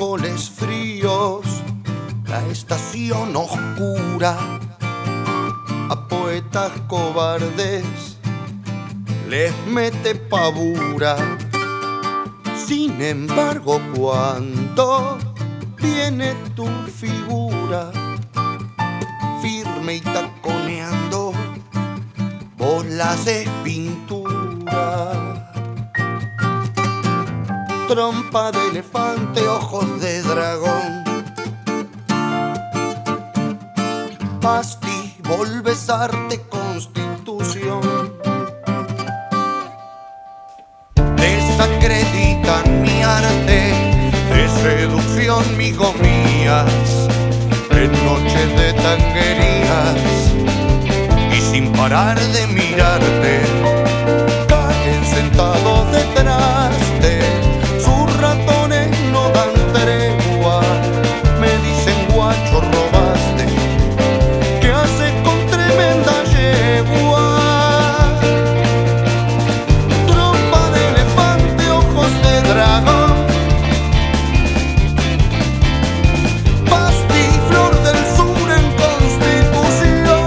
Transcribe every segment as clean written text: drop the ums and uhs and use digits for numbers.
árboles fríos, la estación oscura. A poetas cobardes les mete pavura. Sin embargo, cuando viene tu figura, firme y taconeando, vos la haces pintura. Trompa de elefante, ojos de dragón. Pasti, volves arte, constitución. Desacreditan mi arte de seducción, mis gomías, en noches de tanguerías. Y sin parar de mirarte, caen sentados detrás de sus ratones, no dan tregua. Me dicen guacho, robaste, ¿qué haces con tremenda yegua? Trompa de elefante, ojos de dragón. Pasti, flor del sur en Constitución.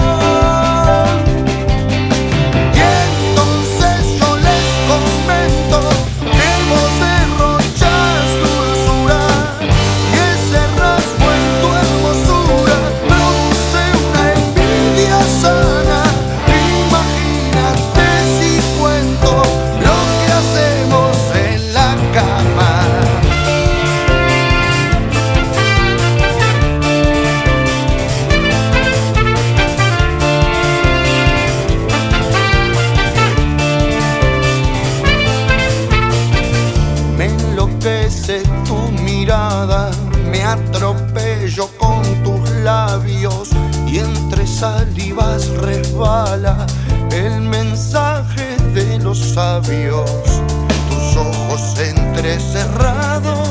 Y entonces yo les comento que vos derrochás dulzura, y ese rasgo en tu hermosura produce una envidia sana. Imagínate si cuento lo que hacemos en la cama. Me enloquece tu mirada, me atropello con tus labios, y entre salivas resbala el mensaje de los sabios. Tus ojos entrecerrados